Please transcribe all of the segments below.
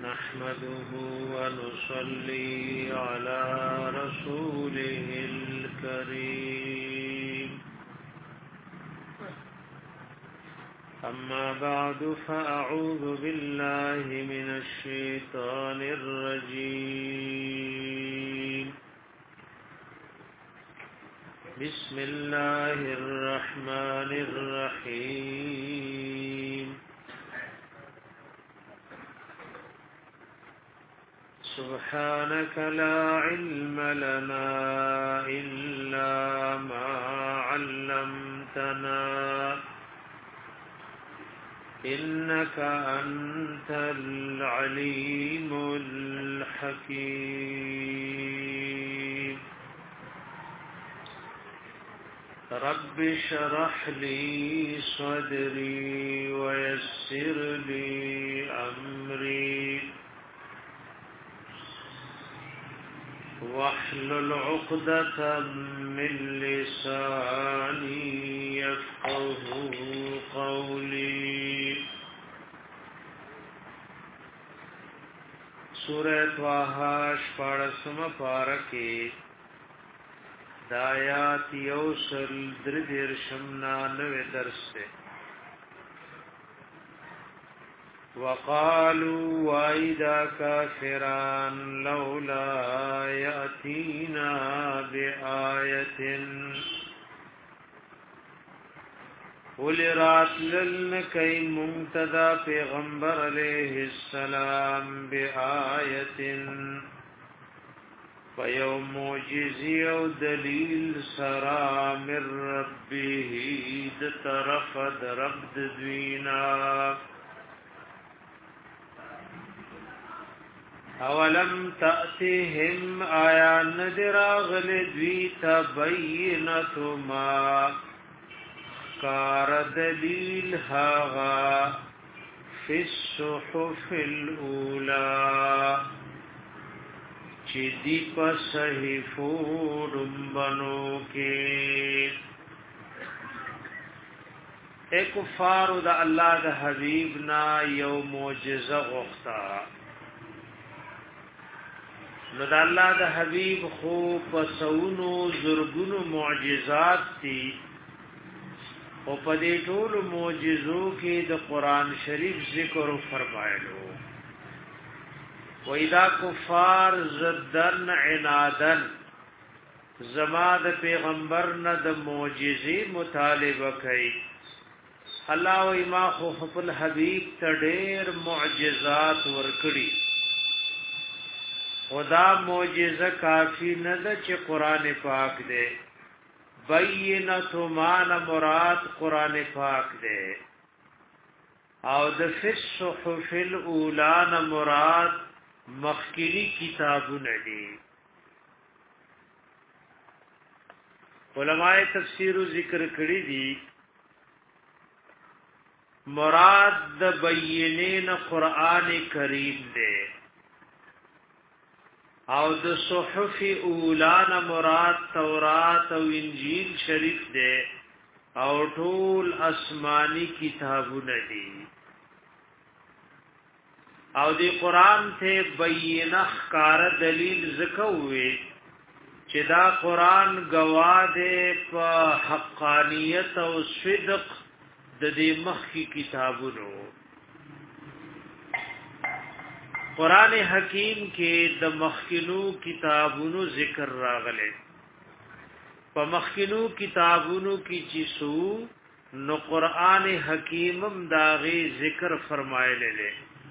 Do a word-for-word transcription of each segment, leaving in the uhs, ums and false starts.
نحمده ونصلي على رسوله الكريم أما بعد فأعوذ بالله من الشيطان الرجيم بسم الله الرحمن الرحيم سبحانك لا علم لنا إلا ما علمتنا إنك أنت العليم الحكيم رب اشرح لي صدري ويسر لي أمري واحلل عقدة من لساني يفقه قولي سورة طه شپاړسم پارکه دایات یوسل دردرشم نانوے درس سے وقالوا وَإِذَا كَافِرًا لَوْلَا يَأْتِينَا بِآيَةٍ وَلِرَاتْ لَلْنَكَيْ مُنْتَدَى پیغمبر علیہ السلام بِآيَةٍ فَيَوْ مُعْجِزِي او دلیل سرا من ربه دطرف درب دوینا اولم تأتهم آیا ندراغل دویتا بینت ما کار دلیل هاغا فی الصحف الاولا چی دی پا صحیفو رنبنو کے اے کفارو دا اللہ دا حبیبنا یو معجزہ غختا نو د الله د حبيب خو پسونو زرګونو معجزات دي او په دې ټول معجزو کې د قران شریف ذکر فرمایلو و اذا کفار زدن عنادن زما د پیغمبر نه د معجزې مطالبه کوي الله او ما خو خپل حبيب ته ډېر معجزات ورکړي خدا معجزه کافی نه ده چې قران پاک دی بینۃ مان مراد قران پاک دی او د فصحف الاولى مراد مخکری کتابونه دي علماء تفسیر ذکر کړی دي مراد د بینین قران کریم دی او د صحف اولانا مراد تورات او انجیل شریف دے او ټول آسمانی کتابونه دي او دی قران ته بینه ښکار دلیل زکوي چې دا قران گواه دی په حقانیت او صدق د دې مخکې کتابونو قران حکیم کې د مخکینو کتابونو ذکر راغله په مخکینو کتابونو کې چې سو نو قران حکیمم داغي ذکر فرمایله له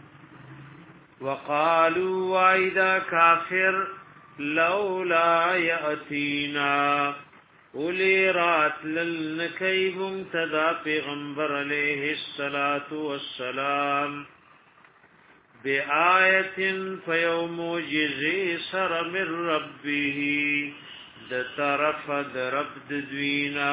وقالوا واذا كافر لولا ياتينا ولرات للنكي منتدى پیغمبر علیہ الصلوۃ والسلام بآیت فیوم معجزی سر من ربه د طرف د رب دوینا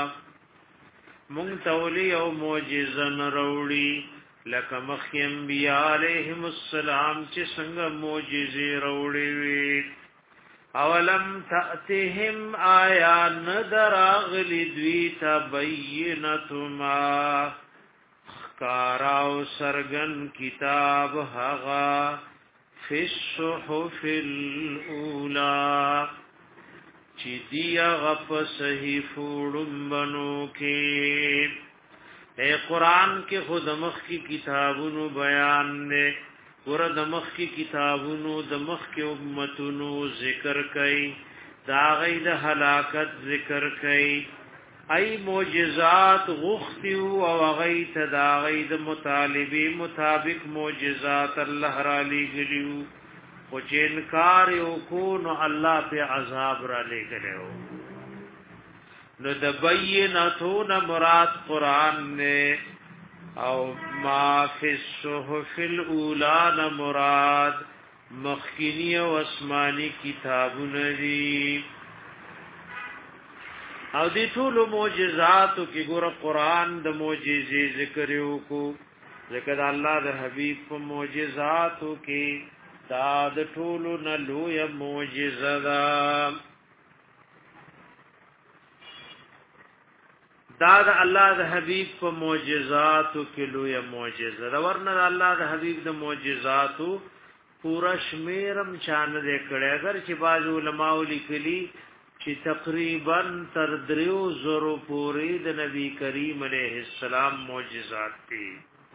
منتولی او معجزن روڑی لکه مخی انبیاء علیہم السلام چه سنگ معجزی روڑی وی اولم تأتهم آیا ندر آغلی دویتا بینتما کاراو سرگن کتاب حغا فی الصحف الاولا چی دیا غپ صحیفوڑن بنو کے اے قرآن کے خود مخ کی کتابونو بیان نے ور دمخ کی کتابونو دمخ کی امتونو ذکر کئی دا غید حلاکت ذکر کئی ای معجزات غختیو او غیت دا غید مطالبی مطابق معجزات اللہ را لی گلیو خوچ انکار یو کونو اللہ پہ عذاب را لے گلیو نو دبینتون مراد قرآن نے او ما فی الصحف الاولا مراد مخکنی و اسمانی کتابون دی او دی طول معجزاتو کی گور قرآن دا معجزی ذکریو کو ذکر اللہ دا حبیب پا معجزاتو کی دا دا طول نلو یا معجزہ دا دا دا اللہ دا حبیب پا معجزاتو کلو یا معجزہ دا ورنہ دا اللہ دا حبیب دا معجزاتو پورا شمیرم چاند دے کڑے اگر چی باز علماء لکلی چی تقریبا تر دریو زرو پوری دا نبی کریم علیہ السلام معجزات تی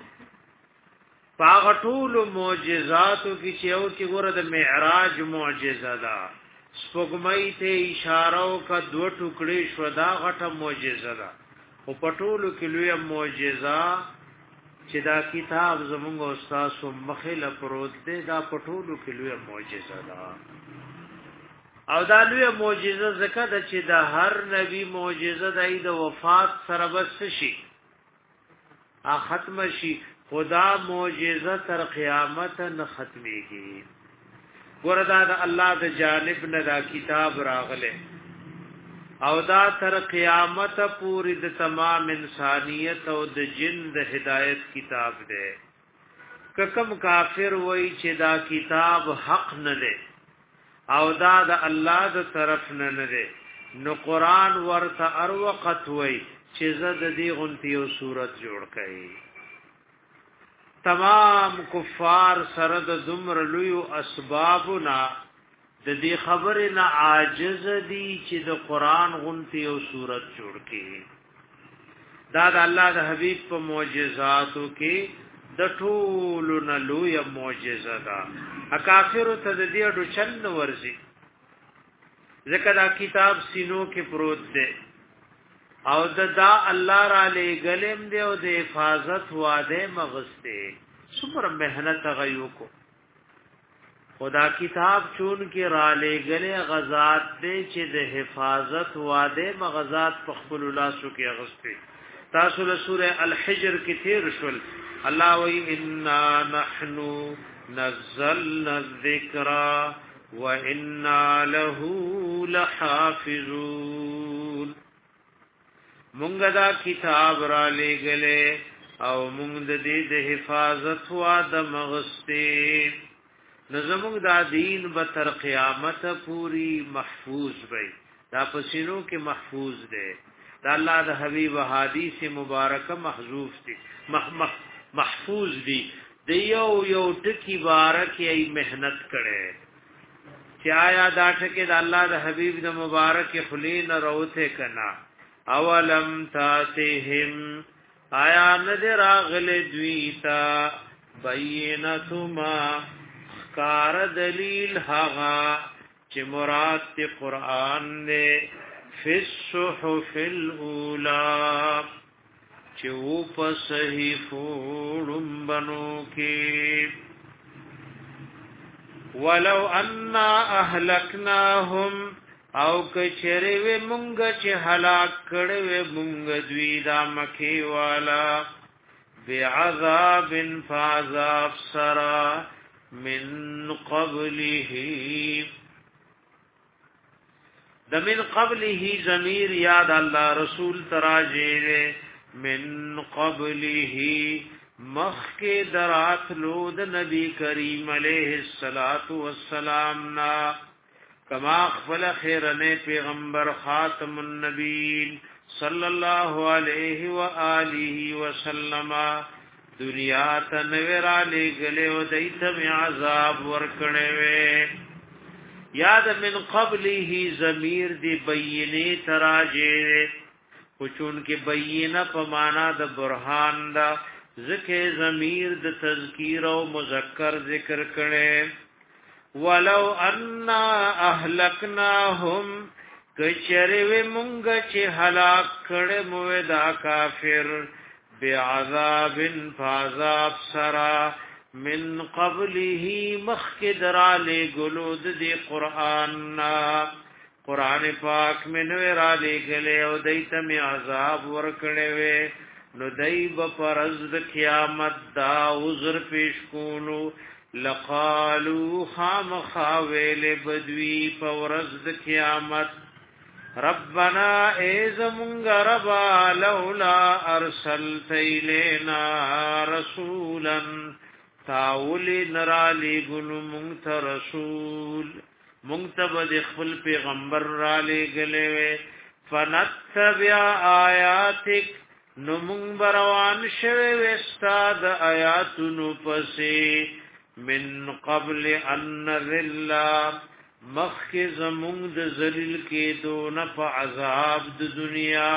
پاغطول معجزاتو کی چیو کی گورد معراج معجزہ دا سپگمئی تے اشارو کا دو ٹکڑی شودا غٹا معجزہ دا او پټولو کې لوی معجزه چې دا کتاب زمونږ استاد سو مخله پروت دی دا پټولو کې لوی معجزه ده او دا لوی معجزه زکه د چې دا هر نبی معجزه د د وفات سره بس شي ا ختم شي خدا معجزه تر قیامت نه ختميږي ګوردا د الله د جانب نه دا کتاب راغله او دا تر قیامت پوری د تمام انسانیت او د جن د هدایت کتاب ده ککم کافر وای چې دا کتاب حق نه ده او دا د الله د طرف نه نه ده نو قران ورته ار وخت وای چې زد دی غنتی او صورت جوړ کړي تمام کفار سره د دمر لوی اسبابنا د دې خبره نه عاجز دي چې د قران غنتی او صورت جوړ کړي دا د الله د حبيب په معجزاتو کې د ټول نه لوی معجزه ده اکافر ته د دې اډو چند ورزي ځکه دا کتاب سینو کې پروت دی او د دا الله را لګلم دی او د حفاظت واده مغسته څومره مهنت غيو کو خدا کتاب چون کې را لګلې غزات دې چې د حفاظت واده مغزات په خپل لاسو کې اغسته تاسو له سوره الحجر کې تیر شول الله وی انا نحنو نزلنا الذکر وانا له لحافظون مونږ دا کتاب را لګلې او مونږ دې د حفاظت واده مغسته نظمون دا دین به تر قیامت پوری محفوظ وي دا پسینو کې محفوظ ده دا الله د حبیب حدیث مبارکه محذوف دي مح محفوظ دي د یو یو ټکی بارک ای مهنت کړي چې آیا دا ټکی د الله د حبیب د مبارک خلین روته کنا اولم تاتهم آیا نذر اغل دویتا بینتما کار دلیل هغه چې مراد تی قران نه فی الصحف الاولا چې و په صحیفو بنو کې ولو ان اهلکناهم او کچره و مونږ چې هلاک کړه و مونږ دوی دا مکی والا بعذاب فعذاب سرا من قبله د من قبله ضمیر یاد الله رسول تراجه من قبله مخک درات لود نبی کریم علیہ الصلات والسلام نا کما خپل خیرنه پیغمبر خاتم النبیین صلی الله علیه و آله وسلم دنیا ته نویرا لګلې او دیتم عذاب ورکړې وې یاد من قبله ضمیر دی بینه تراجه پچون کې بینه په معنا د برهان دا ذکر ضمیر د تذکیر او مذکر ذکر کړي ولو ان اهلکناهم کچره مونږ چې هلاک کړه مو دا کافر بعذاب فعذاب سرا من قبله مخکدر علی گلود دی قرآن قرآن پاک من ورا لګلې او دیتم عذاب ورکړې وې نو دایب پرز د قیامت دا عذر پیش کونو لقالو خام خاویل بدوی پورز د قیامت ربنا ایزمونگ ربا لولا ارسلت الینا رسولا تاولی نرالی گنو مونگت رسول مونگت بد خپل پیغمبر رالی گلوے فنتبع آیاتک نو مونگ بروان شوی وستاد آیاتنو پسی من قبل ان نذلا مخ زمونږ د ذلیل کې دون په عذاب د دنیا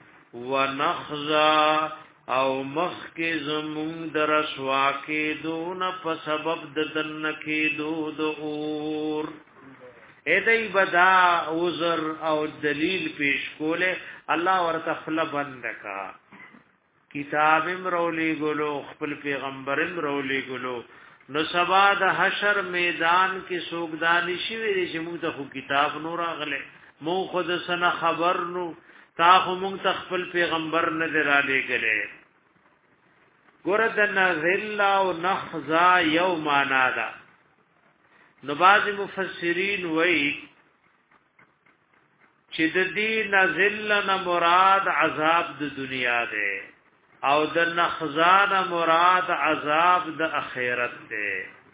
ونخزا او مخ کې زمونږ د رسوا کې دون په سبب د دن کې دو د اور اې دای بدا عذر او دلیل پیش کوله الله ورته خپل بندکا کتاب امرولي ګلو خپل پیغمبر امرولي ګلو نو سبا د حشر میدان کې سوګدانی شوی دی چې موږ ته خو کتاب نو راغله مو خود سره خبر نو تا خو موږ ته خپل پیغمبر نه درالې غلې ګورد نذل او نخزا یوم نادا نو بعض مفسرین وایي چې د دې نذل نه مراد عذاب د دنیا دی او د نخزان مراد عذاب د اخرت ده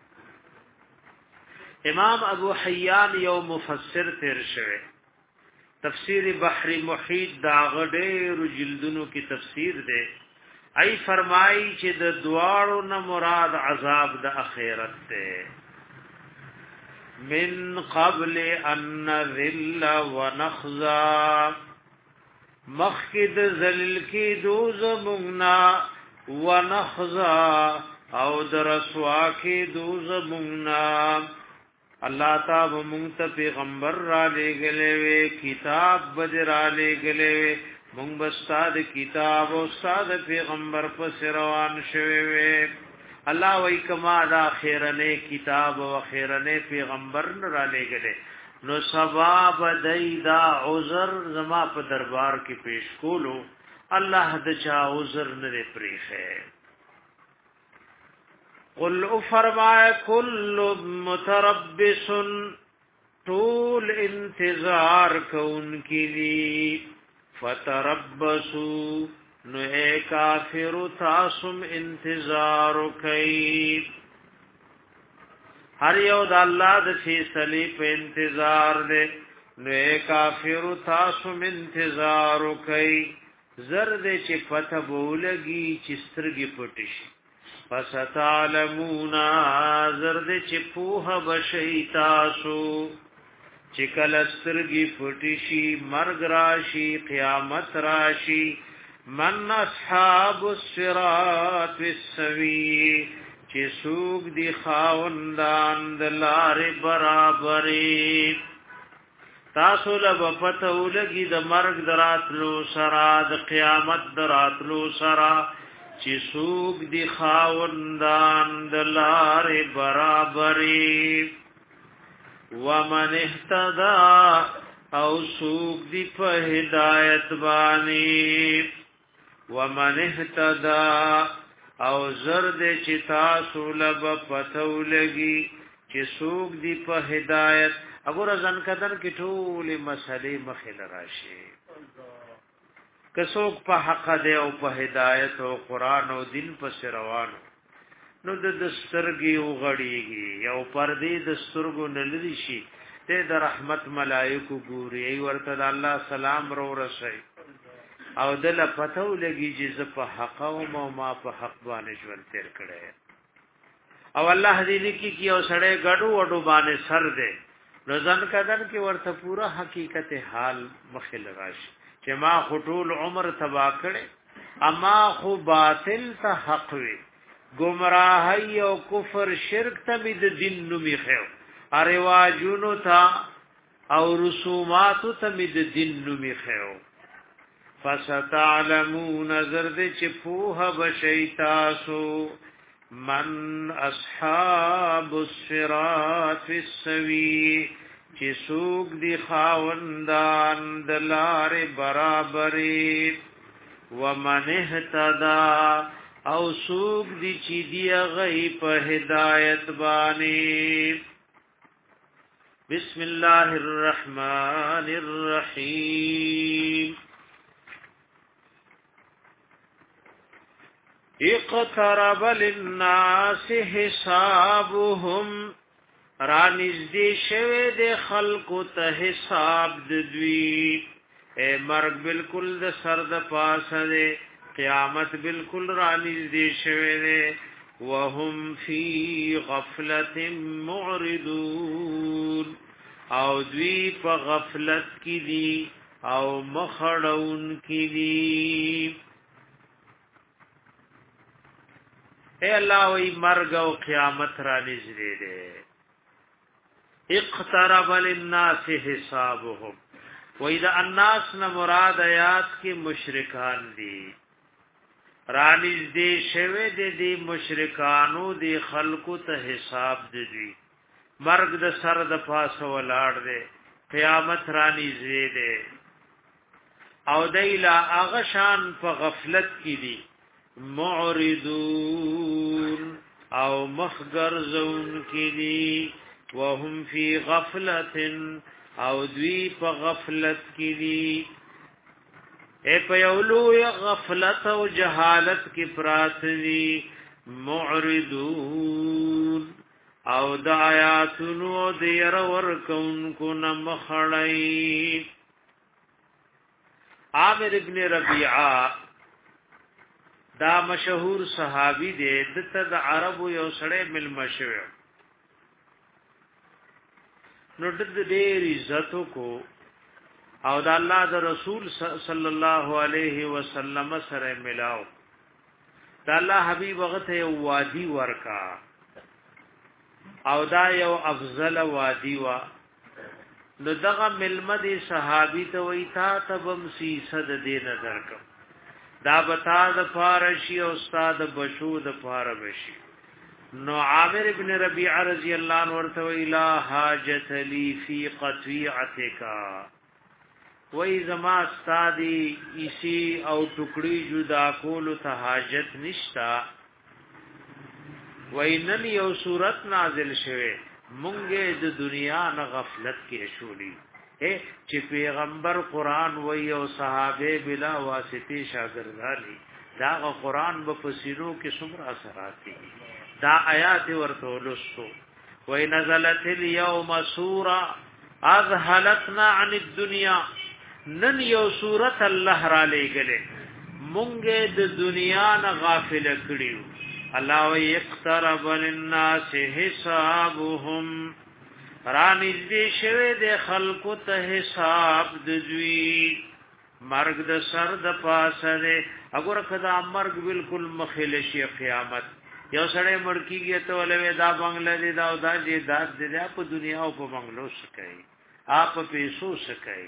امام ابو حیان یو مفسر تیر شوه تفسیر بحر محیط دا غډېر جلدونو کی تفسیر ده ای فرمای چې د دواړو نه مراد عذاب د اخرت ده من قبل ان نذل ونخزا مخکد ذلیل کی دوز مونگنا ونخزا او درسوا کی دوز مونگنا اللہ تاب مونگتا پیغمبر را لے گلے وے کتاب بد را لے گلے وے مونگ بستاد کتاب و استاد پیغمبر پس روان شوے وے اللہ وی کما دا خیرنے کتاب و خیرنے پیغمبر را لے گلے نو ثواب دایدا عذر زما په دربار کې پیش کولو الله د چا عذر نه پریخه قل فرمای کل متربص طول انتظار کون کی لی فتربصوا نو اے کافر تاسم انتظار کئ هر یو د الله د فیصله په انتظار دې نو کافر تاسو انتظار کوي زر دې چې پته بولږي چې سترګې پټ شي پس تعلمون زر دې چې پوها بشي تاسو چې کله سترګې پټ شي مرګ راشي قیامت راشي من اصحاب الصراط السوي چې سوق دی خاوندان د لارې برابرې تاسو له پته ولګي د مرګ دراتلو سره د قیامت دراتلو سره چې سوق دی خاوندان د لارې برابرې ومن اهتدى او سوق دی په هدایت باندې ومن اهتدى او زرد چې تاسو لب پتو لګي چې سوق دی په هدایت وګوره ځن کدن کې ټول مسلې مخې راشي که څوک په حق دی او په هدایت او قران او دین په روانو نو د دسترګي او غړيږي یو پردې د سترګو نلري شي ته د رحمت ملائکه ګوري ورته د الله سلام رو رسي او دل پتو لګي چې په حق او ما په حق باندې ژوند تیر کړي او الله دې لیکي کې او سړی غړو وډو باندې سر دې نو ځن کدن کې ورته پورا حقیقت حال مخل راشي چې ما خطول عمر تبا کړي اما خو باطل ته حق وي گمراهی او کفر شرک ته د دین نومي خو ارواجونو تا او رسومات ته د دین نومي خو فستعلمون زرد چې پوها بشیتاسو من اصحاب الصراط السوي چې سوق دی خاوندان دلار برابرې ومن اهتدى او سوق دی چې دی غي په هدایت باندې بسم الله الرحمن الرحیم اقترب للناس حسابهم رانزدی شوه د خلق ته حساب د دوی اے مرگ بالکل د سر د پاسه ده قیامت بالکل رانزدی شوه ده وهم فی غفلت معرضون او دوی په غفلت کې دي او مخړون کې دي اے الله وی مرگ او قیامت را نږدې ده اقترب للناس حسابهم و اذا الناس نه مراد آیات کې مشرکان دي را نږدې شوه د دې مشرکانو د خلقو ته حساب دي مرگ د سر د پاسه ولاړ ده قیامت را نږدې ده او دایلا هغه شان په غفلت کې دي معرضون او مخگر زون کلی وهم فی غفلت او دوی په غفلت کلی اے پیولو غفلت او جهالت کی پراتنی معرضون او د آیاتونو دیر ورکون کو نمخړی عامر ابن ربیعہ دا مشهور صحابی دی دته د عربو یو سړی ملمشو نو د ډېر عزت کو او د الله د رسول صلی الله علیه وسلم سره ملاو د الله حبیب وغته یو وادي ورکا او دا یو افضل وادي وا نو دغه ملمدي صحابي ته وای تا تبم سی صد دین درکم دا بتا د فارشی او استاد بشو د فاربشی نو عامر ابن ربیعہ رضی اللہ عنہ ورته ویلا حاجت لی فی قطیعتک وای زما استادی اسی او ټوکړي جدا کول ته حاجت نشتا وای نن یو صورت نازل شوه مونږه د دنیا نه غفلت کې شولې چې پیغمبر قران وای او صحابه بلا واسطه شاګردانی دا قران په پسینو کې څومره اثرات دي دا آیات ورته ولستو وای نزلت اليوم سوره اذهلتنا عن الدنيا نن یو سورت الله را لګلې مونږه د دنیا نه غافل کړیو الله وای اقترب للناس حسابهم رانیز دی شوه د خلقو ته حساب د دوی مرگ د سر د پاسه ده اگر کدا مرگ بالکل مخیل شي قیامت یو سړی مړکیږي ته ولې دا بنگله دی دا او دا دې داس دې په دنیا او په بنگلو سکي اپ پیسو سکي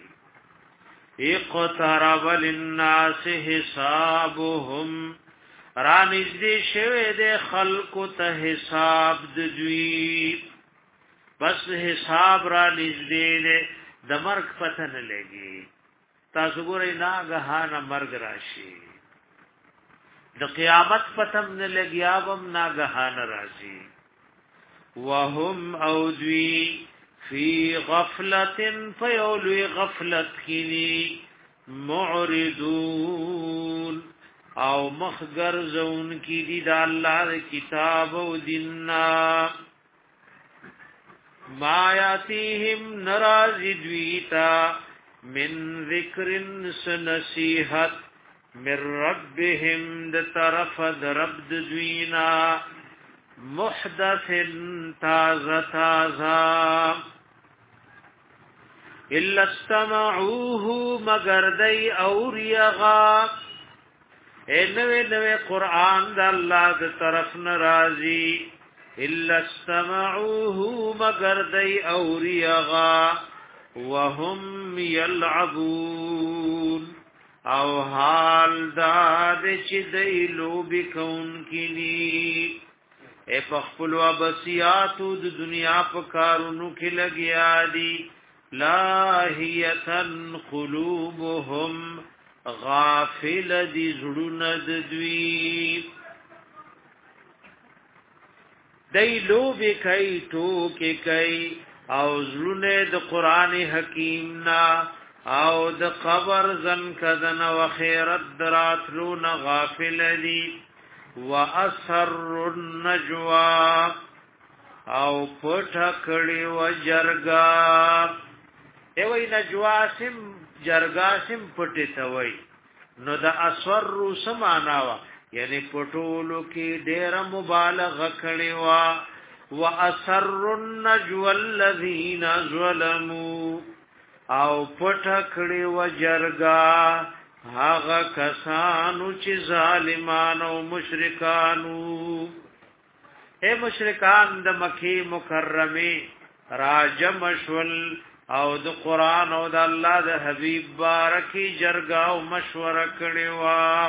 اقترب للناس حسابهم رانیز دی شوه د خلقو ته حساب د دوی بس حساب را نږدې ده د مرګ پته نه لګي تاسو ګورئ ناګهانه مرګ راشي د قیامت پتم نه لګي اوم ناګهانه راشي وهم او دوی فی غفلت فیولو غفلت کینی معرضون او مخگر زون کی دی دا اللہ کتاب و دیننا ما یاتیهم نرازی دویتا من ذکر سنسیحت من ربهم د طرف د رب د دوینا محدث تازه تازه الا استمعوه مگر دی اوریغا انوی نوی قرآن دا اللہ دا طرف نرازی الا استمعوه مگر دی اوریغا وهم یلعبون او حال داد چی دی لوبی کون کینی اے پخپلو ابسیاتو د دنیا پکارونو کی لگیا دی لاهیتن قلوبهم غافل دی زړونه د دوی دای لوبي کوي ټوکې کوي او زړونه د قران حکیم نا او د قبر زن کدن او خیرت دراتلون غافل دي واسر النجوا او پټه کړي و جرګا ایوی نجواسم جرگاسم پټی توي نو د اسور سماناوا یعنی پټولو کې ډېر مبالغه کړي وا واسر النجو الذين ظلموا او پټه کړي و جرګا هغه کسانو چې ظالمان او مشرکانو اے مشرکان د مکی مکرمه راجم شول او د قران او د الله د حبيب بارکی جرګه او مشوره کړي وا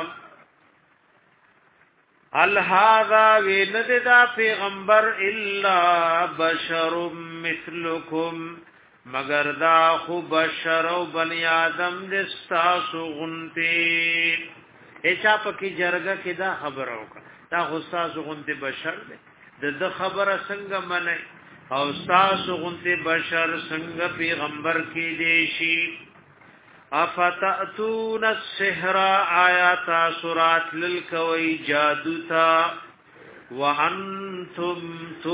الہذا ویند دا پیغمبر الا بشر مثلکم مگر دا خو بشر او بنی آدم دستاسو غنتی ایچا پکی جرګه کې دا خبر اوکا دا خو تاسو غنتی بشر دی د خبره څنګه منئ او تاسو غنته بشر څنګه پیغمبر کې دیشي افتاتون السحر آیات سورات للکوي جادو تا وانتم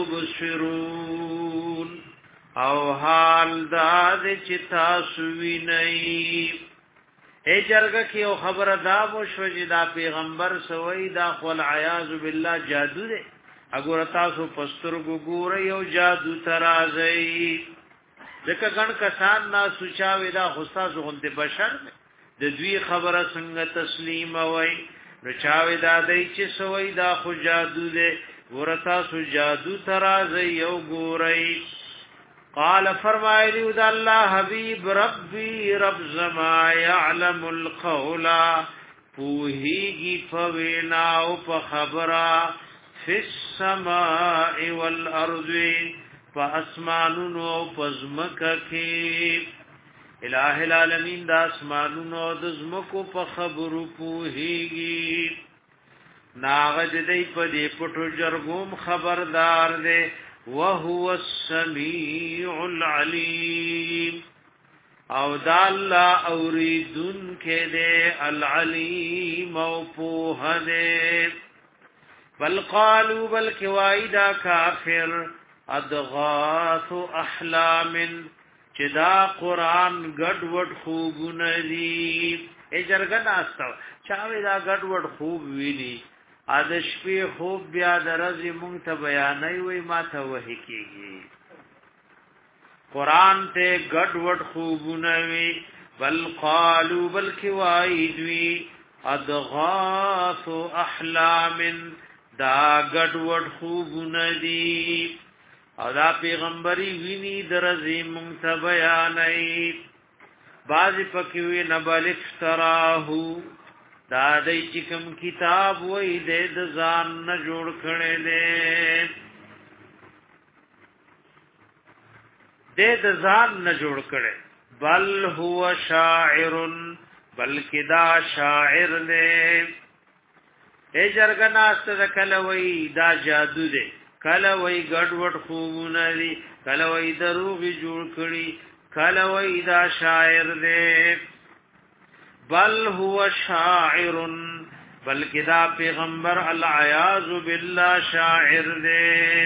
تبصرون او حال دا چې تاسو وینئ اے جرګه کې او خبره دا مو شو چې دا پیغمبر سوی دا خل عیاذ بالله جادو دی اگر تاسو پسترګو ګورئ او جادو ترازی ځکه ګڼ کسان نا سوچاوي دا خستا زغنته بشر د دوی خبره څنګه تسلیم وای نو چاوي دا دای چې سوی دا خو جادو دی ورتا سو جادو ترازی او ګورئ قال فرمایلی د الله حبیب ربي رب زما يعلم القول پوهیږي فوینا او په خبره فی السماء والارض فاسمانونو پزمکه کی الہ العالمین دا اسمانونو د زمکو په خبرو پوهیږي ناغد دی په دې پټو جرګوم خبردار دی وهو السميع العليم او دا الله اوریدن کې دې العلیم او په دې بل قالوا بل کوایدا کافر ادغاث احلام چې دا قران ګډ وډ خوبونه دي ای جرګه ناستو چاوي دا ګډ وډ خوب ویلي ادش په خوب بیا درځي مونږ ته بیانای وای ما ته وਹੀ کیږي قران ته ګډ وډ خوبونه وی بل قالوا بل کوایدوی ادغاث احلام دا ګډ وډ خوبونه دي او دا پیغمبري ویني درځي مونږ ته بیانای باز پکوي نبل افتراهو دا دای چې کوم کتاب وای د ځان نه جوړ کړي دي د ځان نه جوړ کړي بل هو شاعر بلکې دا شاعر دی ای جرګنا ست کله وای دا جادو دی کله وای ګډ وډ خوونه دي کله وای دروغ جوړ کړي کله وای دا شاعر دی بل هو شاعر بلکې دا پیغمبر العیاذ بالله شاعر دے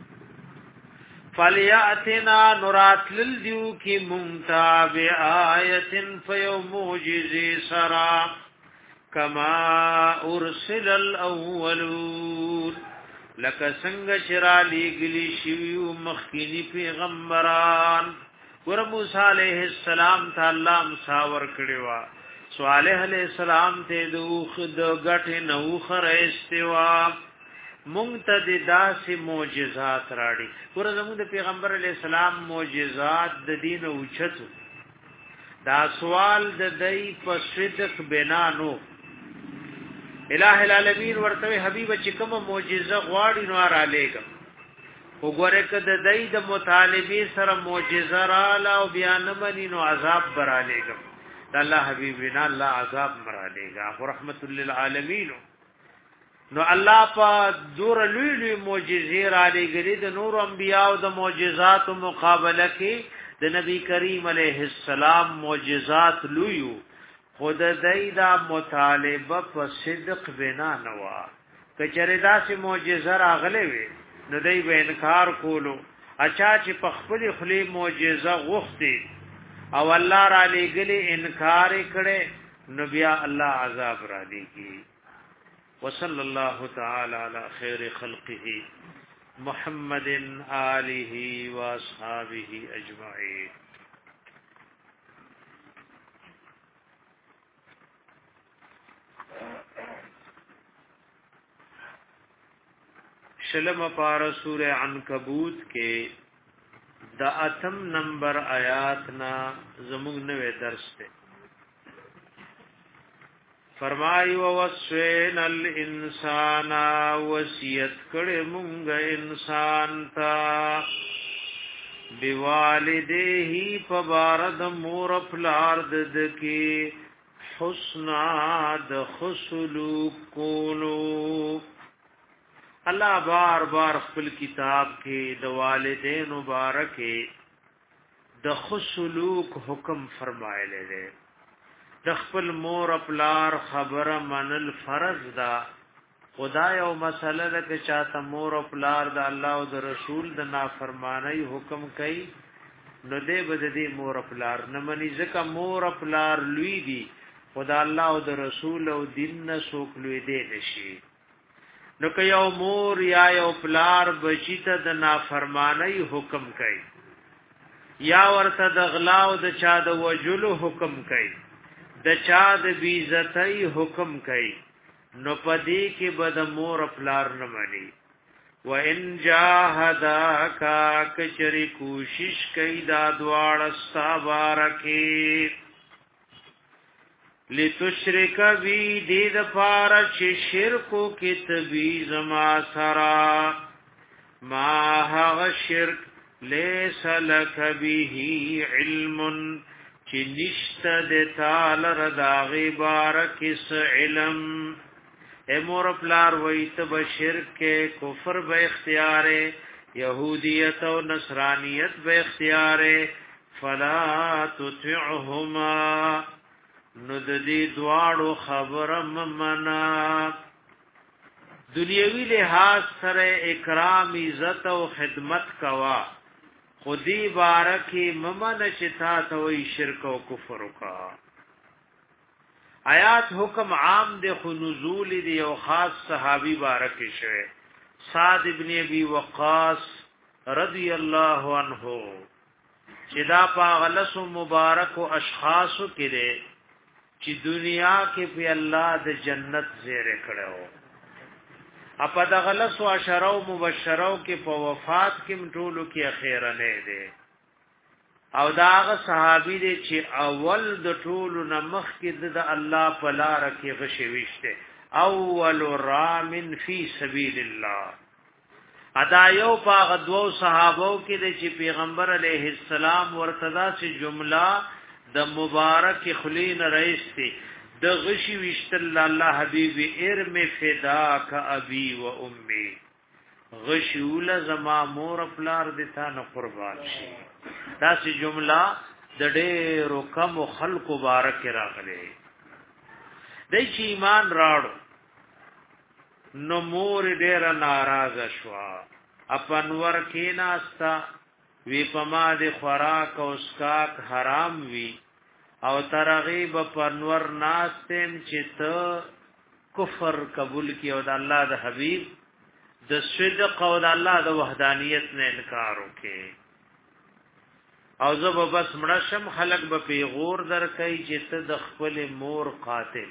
فلیاتنا نرات للذیو کی ممتع بآیت فیو موجزی سرا کما ارسل الاولون لکه څنګه چې را لېږلي شوي مخکینی پیغمبران. ور موسی علیہ السلام ته الله مساور کړی وا، صالح علیہ السلام ته دوخ د غټ نو خرېستوا، مونږ ته د داسې معجزات راړي. ور زموږ د پیغمبر علیہ السلام معجزات د دین او چتو دا سوال د دای په صدق بنا نو. الہ العالمین ورته حبیب چې کوم معجزه غواړي نو را لېګم. وګوره کده دای د مطالبه سره معجزه را لا او بیان منی نو عذاب برا لېګم. د الله حبیبنا الله عذاب مرا لېګا رحمت للعالمین. نو الله په دور لوی لوی معجزې را لېګري د نور انبیاء او د معجزات مقابله کې د نبی کریم علیه السلام معجزات لویو، خود دای دا مطالبه په صدق بنا نوا. کچره داسې معجزه راغلې وي نو دای به انکار کولو. اچھا چې په خپل خلی معجزه غوښتي او الله را لېګلې انکار کړي نو بیا الله عذاب را لېږي. وصلی الله تعالی علی خیر خلقه محمد آله و اصحابه اجمعین. شلم پارا سورہ عنکبوت کے دا اتم نمبر آیات نا زمونږ نوے درس تے. فرمائی ووصینا الانسان وصیت کړه مونږ انسان تا بوالدیه فبارد مور پلار د کی حسنا د خسلو کولو. الله بار بار خپل کتاب کې د والدین مبارک د خسلوک حکم فرمایلی دی. د خپل مور پلار خبره منل فرض دا. خدای او مسله ده چې چاته مور پلار د الله او د رسول د نافرمانی حکم کوي نو دې بد دې مور پلار نه مني، ځکه مور پلار لوی دي، خدای الله او د رسول او دین نه څوک لوی دی نشي. نو که یو مور یا یو پلار بچی ته د نافرمانی حکم کوي یا ورته د غلا او د چا د وجلو حکم کوي، د چا د بیزتی حکم کوي، نو پدې کې بد مور پلار نه مانی. و ان جاهداکا کچری کوشش کوي دا دواړه ستابارکه لتشرک بی دید پارا چه شرکو کتبی زما سرا ما هغ شرک لیس لک بیهی علم چه نشت دیتال رداغی بارکس علم. اے مور پلار ویت بشرک کفر با اختیار یہودیت و نصرانیت با اختیار فلا تطعهما نو د دې دواړو خبره ممنا. دنیوي لحاظ سره اکرام عزت او خدمت کوا، خودی بارکی ممن چتا توي شرک او کفر کا. آیات حکم عام د خو نزول دی او خاص صحابي بارک شوه سعد ابن ابي وقاص رضی الله عنه چې دا پاغلس مبارک او اشخاص کې چې دنیا کې په الله د جنت زیره کړو. اپا د غلس او اشرو مبشرو کې په وفات کې مټولو کې اخیره نه دی. او داغه صحابي دي چې اول د ټولو نمخ کې د الله په لار کې غشويشته، اول رامن فی سبیل الله. ادا یو پاغ دو صحابو کې چې پیغمبر علیه السلام ورتدا سي جمله د مبارک خلین رئیس تی د غشی وشتل الله حبیب ارم فداک ابي و امي غشول زما مور پلار دتا نه قربان شي. دا سی جمله د ډېرو کم خلق مبارک راغله. دای چې ایمان راړو نو مور ډېر ناراضه شو، اپنور کې ناستا وی پما د خوراک او اسکاک حرام وی او ترغیب پنور ناستم چې ته کفر قبول کی او د الله د حبیب د صدق او د الله د وحدانیت نه انکار وکې او زب بس مړشم خلق به پیغور در کوي چې ته د خپل مور قاتل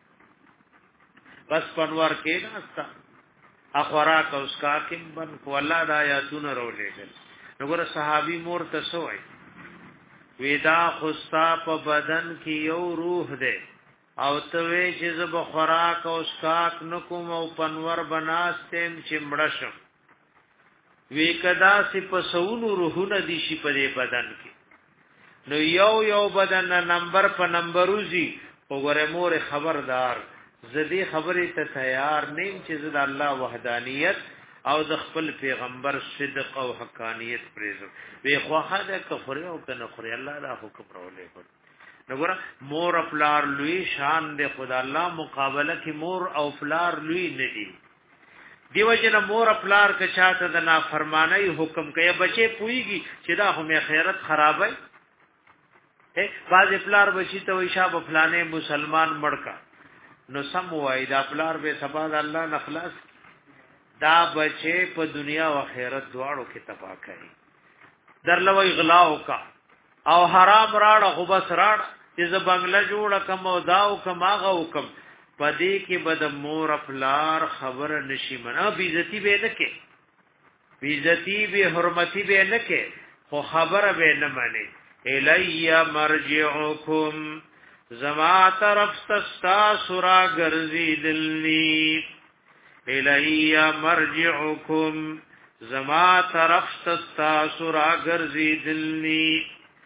بس پنور کې ناستا اخورا کا اس کا کم بن کو الله د آیاتونو رولېږي وګوره صحابي مور ته سوې ودا خستا په بدن کې یو روح ده او ته چې زب خوراک او اس کا نکوم او پنور بناستم چې مړشم وی کدا سی پسونو روحونه دي شي په بدن کې نو یو یو بدن نمبر په نمبروزی وګوره مور خبردار زدي خبرې ته تیار نیم چې زد الله وحدانیت او د خپل پیغمبر صدق او حقانیت پریزو وی خواخه د کفر او کنه خوري الله دا حکم راولې نو ګوره مور افلار لوی شان د خدا الله مقابله کې مور او افلار لوی نه دي دیو جن مور افلار که چاته د نافرمانی حکم کوي بچي پويږي چې دا هم خیرت خرابای اے باز افلار بچی ته وای شاب فلانه مسلمان مړکا نو سم وای دا افلار به سبا د الله نخلاص دا بچي په دنیا او آخرت دواړو کې تباہ کوي درلوي غلاو کا او حرام راړه خو بس راړه چې ز بنگله جوړه کم او داو کم هغه حکم پدې کې بد مور افلار خبر نشي منا بیزتی به نه کې بیزتی به حرمتی به نه کې خو خبر به نه مانی الی مرجعکم زما طرف تستا سرا گرزی دلی الی مرجعکم زما طرف تستا سرا گرزی دلی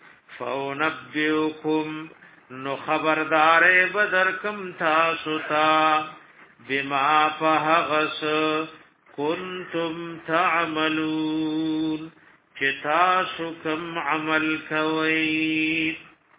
فونبئکم نو خبردار بدرکم تاسو تا بما فهغس کنتم تعملون چې تاسو کوم عمل کوي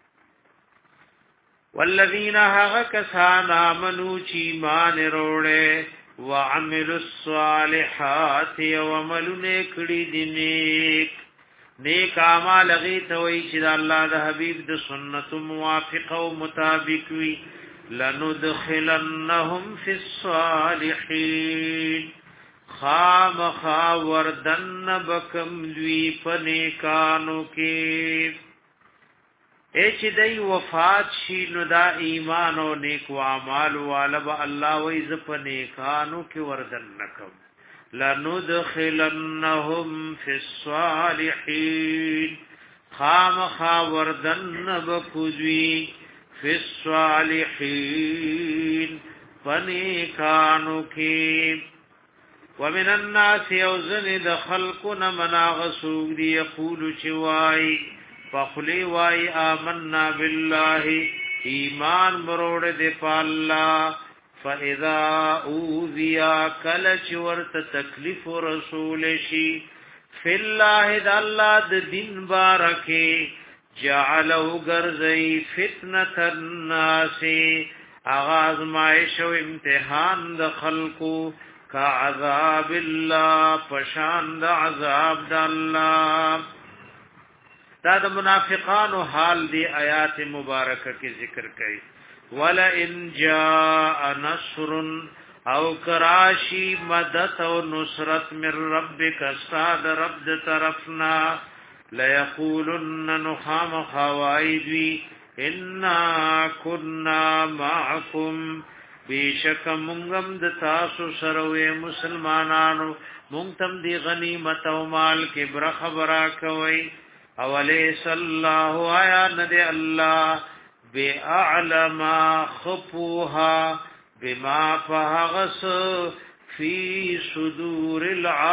والذین هغه کسان آمنو چې ایمان وروړي وعملوا الصالحات وعملوا کړي دي نیک نیک اعمال غي ته وي چې د الله د حبيب د سنت موافق او مطابق وي لندخلنهم في الصالحين خام خاوردن بکم دوی پنیکانو کې اچ دی وفات شي نو دا ایمان او نیک اعمال والب الله وای ز پنیکانو کې وردن نکم لندخلنهم في الصالحين خام خاوردن بکوی في الصالحين پنیکانو کې ومن الناس يوزن د خلقنا مناغسوق دي يقول چوای فخلی وای آمنا بالله ایمان مروڑ دے پالله فاذا اوذیا کلچ ورت تکلیف رسول شي فی الله د الله د دین بارکه جعلوا غرزی فتنه الناس اغاز مایش او امتحان د خلقو کا عذاب الله پشان د عذاب د الله دا د منافقانو حال دی آیات مبارکه کې ذکر کړي ولا ان جاء نصر او کراشی مدد او نصرت من ربک استاد رب د طرفنا ليقولن نخام خوائدوی انا كنا معكم بیشک مونږم د تاسو سره مسلمانانو مونږ تم دی غنیمت او مال کې بر خبره کوي اولیس الله آیا ندی الله باعلم خفوها بما فهغس فی صدور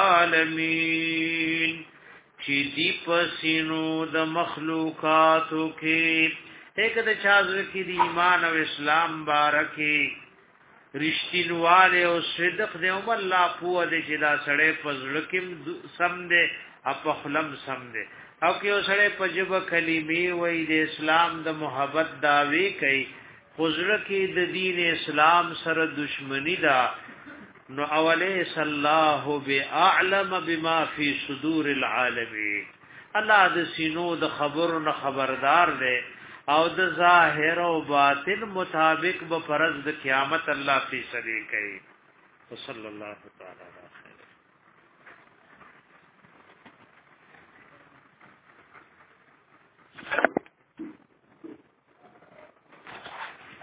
العالمین چی دی پسینو د مخلوقاتو کې ایک د چازر کی دی ایمان او اسلام بارکی رشتینواله او صدق دی او الله پوه دی چې دا سړی پزړکم سم دی اپخلم سم دی او کیو سړی پجب کلمې وای د اسلام د محبت داوی کوي خزر کی د دین اسلام سره دشمنی دا نو اوله صلی الله باعلم بما فی صدور العالمین الله د سینو د خبرو نه خبردار دی او د ظاهر او باطن مطابق به فرض د قیامت الله فیصله کوي. صلی الله تعالی